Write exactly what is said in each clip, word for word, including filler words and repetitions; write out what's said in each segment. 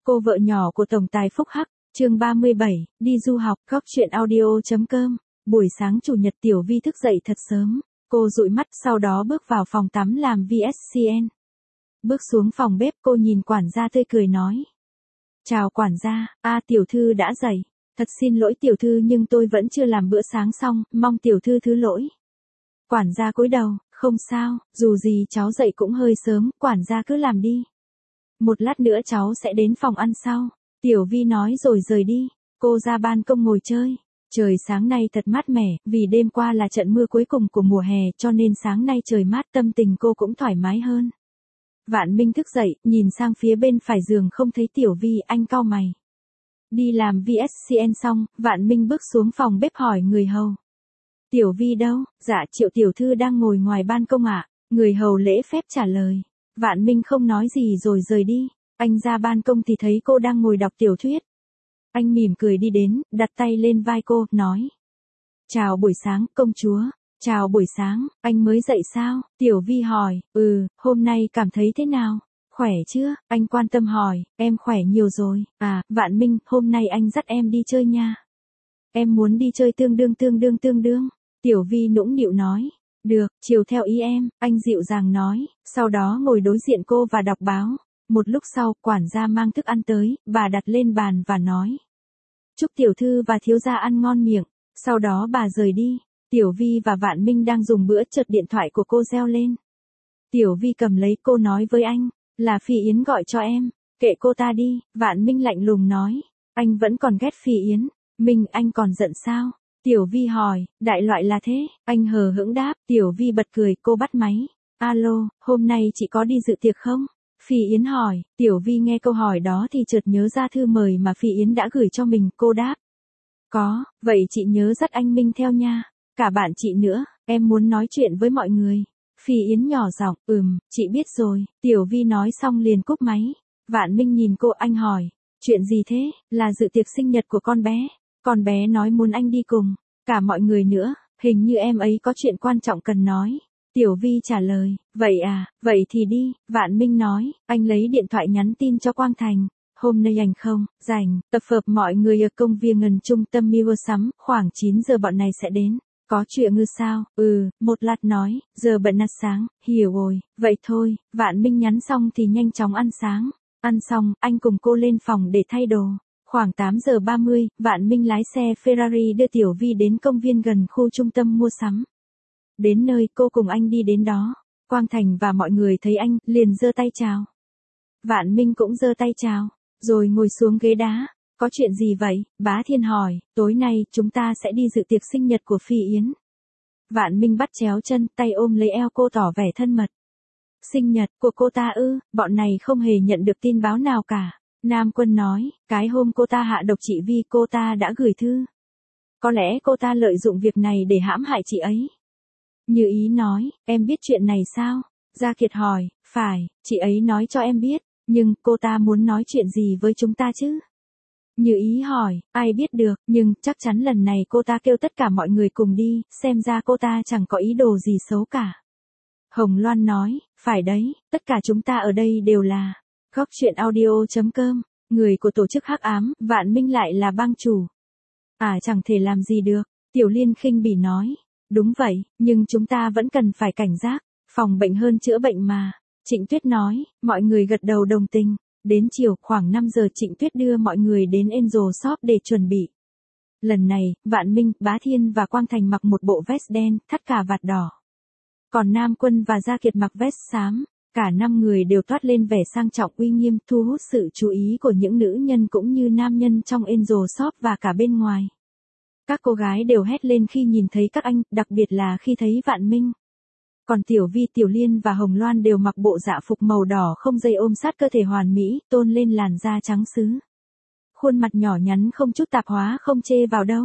Cô vợ nhỏ của tổng tài Phúc Hắc, chương ba mươi bảy, đi du học, góc chuyện audio.com. Buổi sáng chủ nhật Tiểu Vi thức dậy thật sớm, cô dụi mắt sau đó bước vào phòng tắm làm vê ét xê en. Bước xuống phòng bếp cô nhìn quản gia tươi cười nói. Chào quản gia, a tiểu thư đã dậy. Thật xin lỗi tiểu thư nhưng tôi vẫn chưa làm bữa sáng xong, mong tiểu thư thứ lỗi. Quản gia cúi đầu, không sao, dù gì cháu dậy cũng hơi sớm, quản gia cứ làm đi. Một lát nữa cháu sẽ đến phòng ăn sau. Tiểu Vi nói rồi rời đi. Cô ra ban công ngồi chơi. Trời sáng nay thật mát mẻ, vì đêm qua là trận mưa cuối cùng của mùa hè cho nên sáng nay trời mát tâm tình cô cũng thoải mái hơn. Vạn Minh thức dậy, nhìn sang phía bên phải giường không thấy Tiểu Vi, anh cau mày. Đi làm vê ét xê en xong, Vạn Minh bước xuống phòng bếp hỏi người hầu. Tiểu Vi đâu? Dạ Triệu tiểu thư đang ngồi ngoài ban công ạ. Người hầu lễ phép trả lời. Vạn Minh không nói gì rồi rời đi. Anh ra ban công thì thấy cô đang ngồi đọc tiểu thuyết. Anh mỉm cười đi đến, đặt tay lên vai cô, nói. Chào buổi sáng, công chúa. Chào buổi sáng, anh mới dậy sao? Tiểu Vi hỏi, ừ, hôm nay cảm thấy thế nào? Khỏe chưa? Anh quan tâm hỏi, em khỏe nhiều rồi. À, Vạn Minh, hôm nay anh dắt em đi chơi nha. Em muốn đi chơi tương đương tương đương tương đương. Tiểu Vi nũng nịu nói. Được, chiều theo ý em, anh dịu dàng nói, sau đó ngồi đối diện cô và đọc báo. Một lúc sau, quản gia mang thức ăn tới, bà đặt lên bàn và nói. Chúc tiểu thư và thiếu gia ăn ngon miệng, sau đó bà rời đi. Tiểu Vi và Vạn Minh đang dùng bữa chợt điện thoại của cô reo lên. Tiểu Vi cầm lấy cô nói với anh, là Phi Yến gọi cho em, kệ cô ta đi. Vạn Minh lạnh lùng nói, anh vẫn còn ghét Phi Yến, Minh anh còn giận sao? Tiểu Vi hỏi, đại loại là thế, anh hờ hững đáp. Tiểu Vi bật cười, cô bắt máy. Alo, hôm nay chị có đi dự tiệc không? Phi Yến hỏi. Tiểu Vi nghe câu hỏi đó thì chợt nhớ ra thư mời mà Phi Yến đã gửi cho mình, cô đáp. Có, vậy chị nhớ dắt anh Minh theo nha, cả bạn chị nữa, em muốn nói chuyện với mọi người. Phi Yến nhỏ giọng, ừm, chị biết rồi. Tiểu Vi nói xong liền cúp máy. Vạn Minh nhìn cô, anh hỏi, chuyện gì thế? Là dự tiệc sinh nhật của con bé. Con bé nói muốn anh đi cùng, cả mọi người nữa, hình như em ấy có chuyện quan trọng cần nói. Tiểu Vi trả lời, vậy à, vậy thì đi. Vạn Minh nói, anh lấy điện thoại nhắn tin cho Quang Thành. Hôm nay anh không, rảnh, tập hợp mọi người ở công viên gần trung tâm mua sắm, khoảng chín giờ bọn này sẽ đến. Có chuyện ngư sao? Ừ, một lát nói, giờ bận ăn sáng, hiểu rồi, vậy thôi. Vạn Minh nhắn xong thì nhanh chóng ăn sáng. Ăn xong, anh cùng cô lên phòng để thay đồ. Khoảng tám giờ ba mươi, Vạn Minh lái xe Ferrari đưa Tiểu Vi đến công viên gần khu trung tâm mua sắm. Đến nơi, cô cùng anh đi đến đó. Quang Thành và mọi người thấy anh, liền giơ tay chào. Vạn Minh cũng giơ tay chào, rồi ngồi xuống ghế đá. Có chuyện gì vậy? Bá Thiên hỏi. Tối nay, chúng ta sẽ đi dự tiệc sinh nhật của Phi Yến. Vạn Minh bắt chéo chân, tay ôm lấy eo cô tỏ vẻ thân mật. Sinh nhật của cô ta ư? Bọn này không hề nhận được tin báo nào cả. Nam Quân nói, cái hôm cô ta hạ độc chị Vi cô ta đã gửi thư. Có lẽ cô ta lợi dụng việc này để hãm hại chị ấy. Như Ý nói, em biết chuyện này sao? Gia Kiệt hỏi, phải, chị ấy nói cho em biết, nhưng cô ta muốn nói chuyện gì với chúng ta chứ? Như Ý hỏi, ai biết được, nhưng chắc chắn lần này cô ta kêu tất cả mọi người cùng đi, xem ra cô ta chẳng có ý đồ gì xấu cả. Hồng Loan nói, phải đấy, tất cả chúng ta ở đây đều là góc chuyện audio.com, người của tổ chức hắc ám. Vạn Minh lại là bang chủ. À chẳng thể làm gì được, Tiểu Liên khinh bỉ nói. Đúng vậy, nhưng chúng ta vẫn cần phải cảnh giác, phòng bệnh hơn chữa bệnh mà. Trịnh Tuyết nói, mọi người gật đầu đồng tình. Đến chiều, khoảng năm giờ Trịnh Tuyết đưa mọi người đến Angel Shop để chuẩn bị. Lần này, Vạn Minh, Bá Thiên và Quang Thành mặc một bộ vest đen, thắt cà vạt đỏ. Còn Nam Quân và Gia Kiệt mặc vest xám. Cả năm người đều toát lên vẻ sang trọng uy nghiêm, thu hút sự chú ý của những nữ nhân cũng như nam nhân trong Angel Shop và cả bên ngoài. Các cô gái đều hét lên khi nhìn thấy các anh, đặc biệt là khi thấy Vạn Minh. Còn Tiểu Vi, Tiểu Liên và Hồng Loan đều mặc bộ dạ phục màu đỏ không dây ôm sát cơ thể hoàn mỹ, tôn lên làn da trắng sứ. Khuôn mặt nhỏ nhắn không chút tạp hóa không chê vào đâu.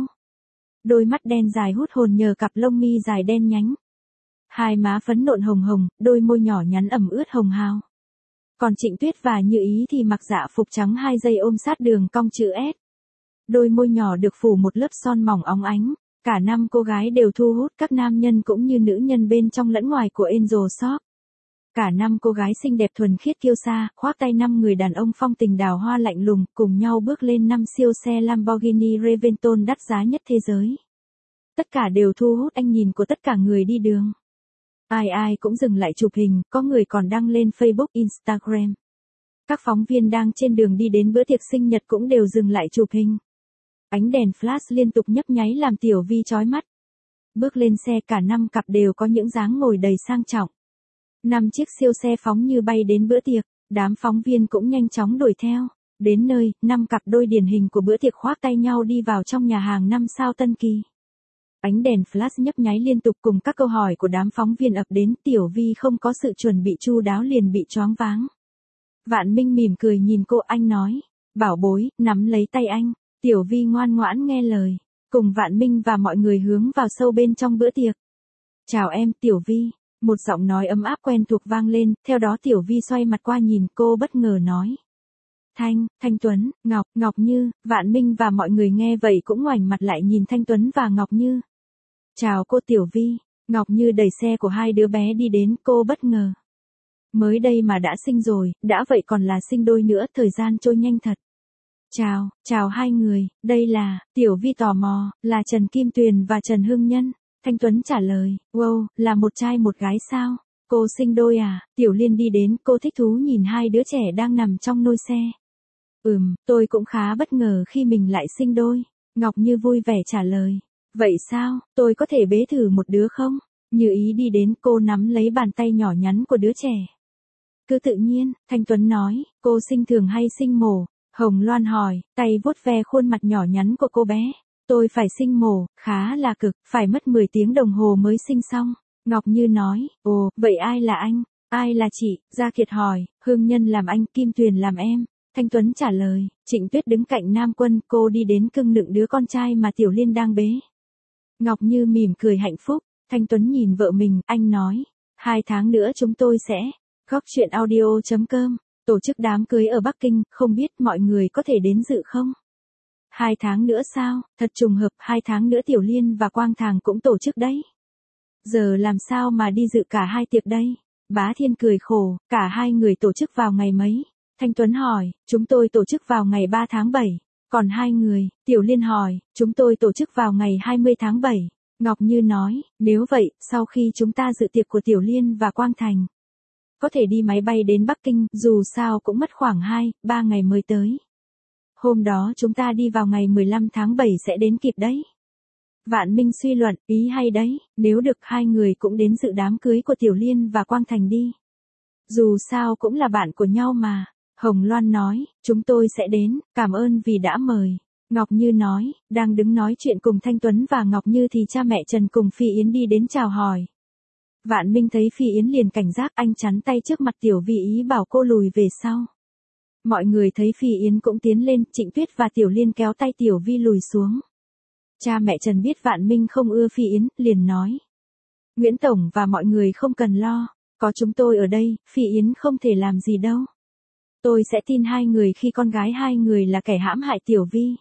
Đôi mắt đen dài hút hồn nhờ cặp lông mi dài đen nhánh. Hai má phấn nộn hồng hồng, đôi môi nhỏ nhắn ẩm ướt hồng hào. Còn Trịnh Tuyết và Như Ý thì mặc dạ phục trắng hai dây ôm sát đường cong chữ S. Đôi môi nhỏ được phủ một lớp son mỏng óng ánh. Cả năm cô gái đều thu hút các nam nhân cũng như nữ nhân bên trong lẫn ngoài của Angel Shop. Cả năm cô gái xinh đẹp thuần khiết kiêu sa, khoác tay năm người đàn ông phong tình đào hoa lạnh lùng, cùng nhau bước lên năm siêu xe Lamborghini Reventon đắt giá nhất thế giới. Tất cả đều thu hút ánh nhìn của tất cả người đi đường. Ai ai cũng dừng lại chụp hình, có người còn đăng lên Facebook, Instagram. Các phóng viên đang trên đường đi đến bữa tiệc sinh nhật cũng đều dừng lại chụp hình. Ánh đèn flash liên tục nhấp nháy làm Tiểu Vi chói mắt. Bước lên xe cả năm cặp đều có những dáng ngồi đầy sang trọng. Năm chiếc siêu xe phóng như bay đến bữa tiệc, đám phóng viên cũng nhanh chóng đuổi theo. Đến nơi, năm cặp đôi điển hình của bữa tiệc khoác tay nhau đi vào trong nhà hàng năm sao Tân Kỳ. Ánh đèn flash nhấp nháy liên tục cùng các câu hỏi của đám phóng viên ập đến, Tiểu Vi không có sự chuẩn bị chu đáo liền bị choáng váng. Vạn Minh mỉm cười nhìn cô, anh nói, bảo bối, nắm lấy tay anh. Tiểu Vi ngoan ngoãn nghe lời, cùng Vạn Minh và mọi người hướng vào sâu bên trong bữa tiệc. Chào em, Tiểu Vi. Một giọng nói ấm áp quen thuộc vang lên, theo đó Tiểu Vi xoay mặt qua nhìn cô bất ngờ nói. Thanh, Thanh Tuấn, Ngọc, Ngọc Như, Vạn Minh và mọi người nghe vậy cũng ngoảnh mặt lại nhìn Thanh Tuấn và Ngọc Như. Chào cô Tiểu Vi. Ngọc Như đẩy xe của hai đứa bé đi đến, cô bất ngờ. Mới đây mà đã sinh rồi, đã vậy còn là sinh đôi nữa, thời gian trôi nhanh thật. Chào, chào hai người, đây là, Tiểu Vi tò mò, là Trần Kim Tuyền và Trần Hưng Nhân. Thanh Tuấn trả lời, wow, là một trai một gái sao? Cô sinh đôi à? Tiểu Liên đi đến, cô thích thú nhìn hai đứa trẻ đang nằm trong nôi xe. Ừm, tôi cũng khá bất ngờ khi mình lại sinh đôi. Ngọc Như vui vẻ trả lời. Vậy sao, tôi có thể bế thử một đứa không? Như ý đi đến, cô nắm lấy bàn tay nhỏ nhắn của đứa trẻ. Cứ tự nhiên, Thanh Tuấn nói, cô sinh thường hay sinh mổ? Hồng Loan hỏi, tay vuốt ve khuôn mặt nhỏ nhắn của cô bé. Tôi phải sinh mổ, khá là cực, phải mất mười tiếng đồng hồ mới sinh xong. Ngọc Như nói, ồ, vậy ai là anh, ai là chị? Gia Kiệt hỏi, Hương Nhân làm anh, Kim Tuyền làm em. Thanh Tuấn trả lời, Trịnh Tuyết đứng cạnh Nam Quân, cô đi đến cưng nựng đứa con trai mà Tiểu Liên đang bế. Ngọc Như mỉm cười hạnh phúc, Thanh Tuấn nhìn vợ mình, anh nói, hai tháng nữa chúng tôi sẽ, góc chuyện audio chấm com, tổ chức đám cưới ở Bắc Kinh, không biết mọi người có thể đến dự không? Hai tháng nữa sao, thật trùng hợp, hai tháng nữa Tiểu Liên và Quang Thàng cũng tổ chức đấy. Giờ làm sao mà đi dự cả hai tiệc đây? Bá Thiên cười khổ, cả hai người tổ chức vào ngày mấy? Thanh Tuấn hỏi, chúng tôi tổ chức vào ngày ba tháng bảy. Còn hai người, Tiểu Liên hỏi, chúng tôi tổ chức vào ngày hai mươi tháng bảy. Ngọc Như nói, nếu vậy, sau khi chúng ta dự tiệc của Tiểu Liên và Quang Thành, có thể đi máy bay đến Bắc Kinh, dù sao cũng mất khoảng hai, ba ngày mới tới. Hôm đó chúng ta đi vào ngày mười lăm tháng bảy sẽ đến kịp đấy. Vạn Minh suy luận, ý hay đấy, nếu được hai người cũng đến dự đám cưới của Tiểu Liên và Quang Thành đi. Dù sao cũng là bạn của nhau mà. Hồng Loan nói, chúng tôi sẽ đến, cảm ơn vì đã mời. Ngọc Như nói, đang đứng nói chuyện cùng Thanh Tuấn và Ngọc Như thì cha mẹ Trần cùng Phi Yến đi đến chào hỏi. Vạn Minh thấy Phi Yến liền cảnh giác, anh chắn tay trước mặt Tiểu Vi ý bảo cô lùi về sau. Mọi người thấy Phi Yến cũng tiến lên, Trịnh Tuyết và Tiểu Liên kéo tay Tiểu Vi lùi xuống. Cha mẹ Trần biết Vạn Minh không ưa Phi Yến, liền nói. Nguyễn Tổng và mọi người không cần lo, có chúng tôi ở đây, Phi Yến không thể làm gì đâu. Tôi sẽ tin hai người khi con gái hai người là kẻ hãm hại Tiểu Vi.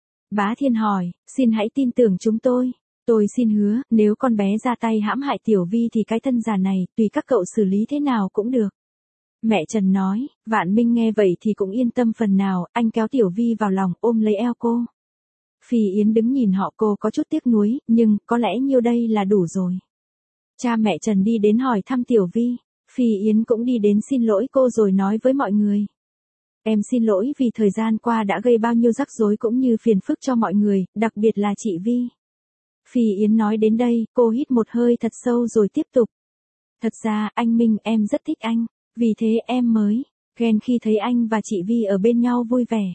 Bá Thiên hỏi, xin hãy tin tưởng chúng tôi. Tôi xin hứa, nếu con bé ra tay hãm hại Tiểu Vi thì cái thân già này, tùy các cậu xử lý thế nào cũng được. Mẹ Trần nói, Vạn Minh nghe vậy thì cũng yên tâm phần nào, anh kéo Tiểu Vi vào lòng, ôm lấy eo cô. Phi Yến đứng nhìn họ, cô có chút tiếc nuối, nhưng có lẽ nhiêu đây là đủ rồi. Cha mẹ Trần đi đến hỏi thăm Tiểu Vi, Phi Yến cũng đi đến xin lỗi cô rồi nói với mọi người. Em xin lỗi vì thời gian qua đã gây bao nhiêu rắc rối cũng như phiền phức cho mọi người, đặc biệt là chị Vi. Phi Yến nói đến đây, cô hít một hơi thật sâu rồi tiếp tục. Thật ra, anh Minh em rất thích anh, vì thế em mới ghen khi thấy anh và chị Vi ở bên nhau vui vẻ.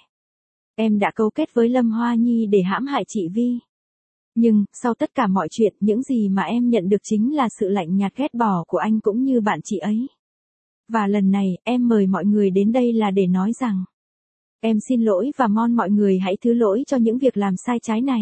Em đã cấu kết với Lâm Hoa Nhi để hãm hại chị Vi. Nhưng, sau tất cả mọi chuyện, những gì mà em nhận được chính là sự lạnh nhạt ghét bỏ của anh cũng như bạn chị ấy. Và lần này, em mời mọi người đến đây là để nói rằng, em xin lỗi và mong mọi người hãy thứ lỗi cho những việc làm sai trái này.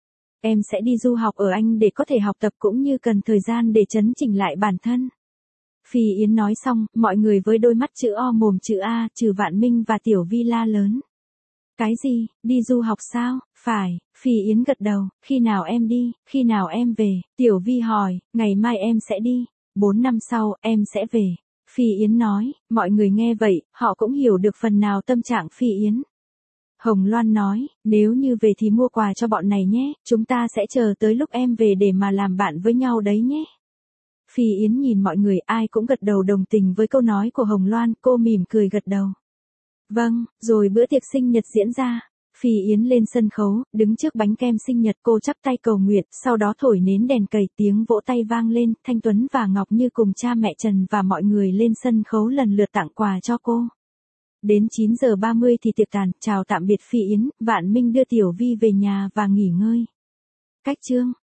Em sẽ đi du học ở Anh để có thể học tập cũng như cần thời gian để chấn chỉnh lại bản thân. Phi Yến nói xong, mọi người với đôi mắt chữ O mồm chữ A, trừ Vạn Minh và Tiểu Vi la lớn. Cái gì, đi du học sao? Phải, Phi Yến gật đầu, khi nào em đi, khi nào em về? Tiểu Vi hỏi, ngày mai em sẽ đi, bốn năm sau, em sẽ về. Phi Yến nói, mọi người nghe vậy, họ cũng hiểu được phần nào tâm trạng Phi Yến. Hồng Loan nói, nếu như về thì mua quà cho bọn này nhé, chúng ta sẽ chờ tới lúc em về để mà làm bạn với nhau đấy nhé. Phi Yến nhìn mọi người, ai cũng gật đầu đồng tình với câu nói của Hồng Loan, cô mỉm cười gật đầu. Vâng, rồi bữa tiệc sinh nhật diễn ra. Phi Yến lên sân khấu, đứng trước bánh kem sinh nhật, cô chắp tay cầu nguyện, sau đó thổi nến đèn cầy, tiếng vỗ tay vang lên, Thanh Tuấn và Ngọc Như cùng cha mẹ Trần và mọi người lên sân khấu lần lượt tặng quà cho cô. Đến chín giờ ba mươi thì tiệc tàn, chào tạm biệt Phi Yến, Vạn Minh đưa Tiểu Vi về nhà và nghỉ ngơi. Cách chương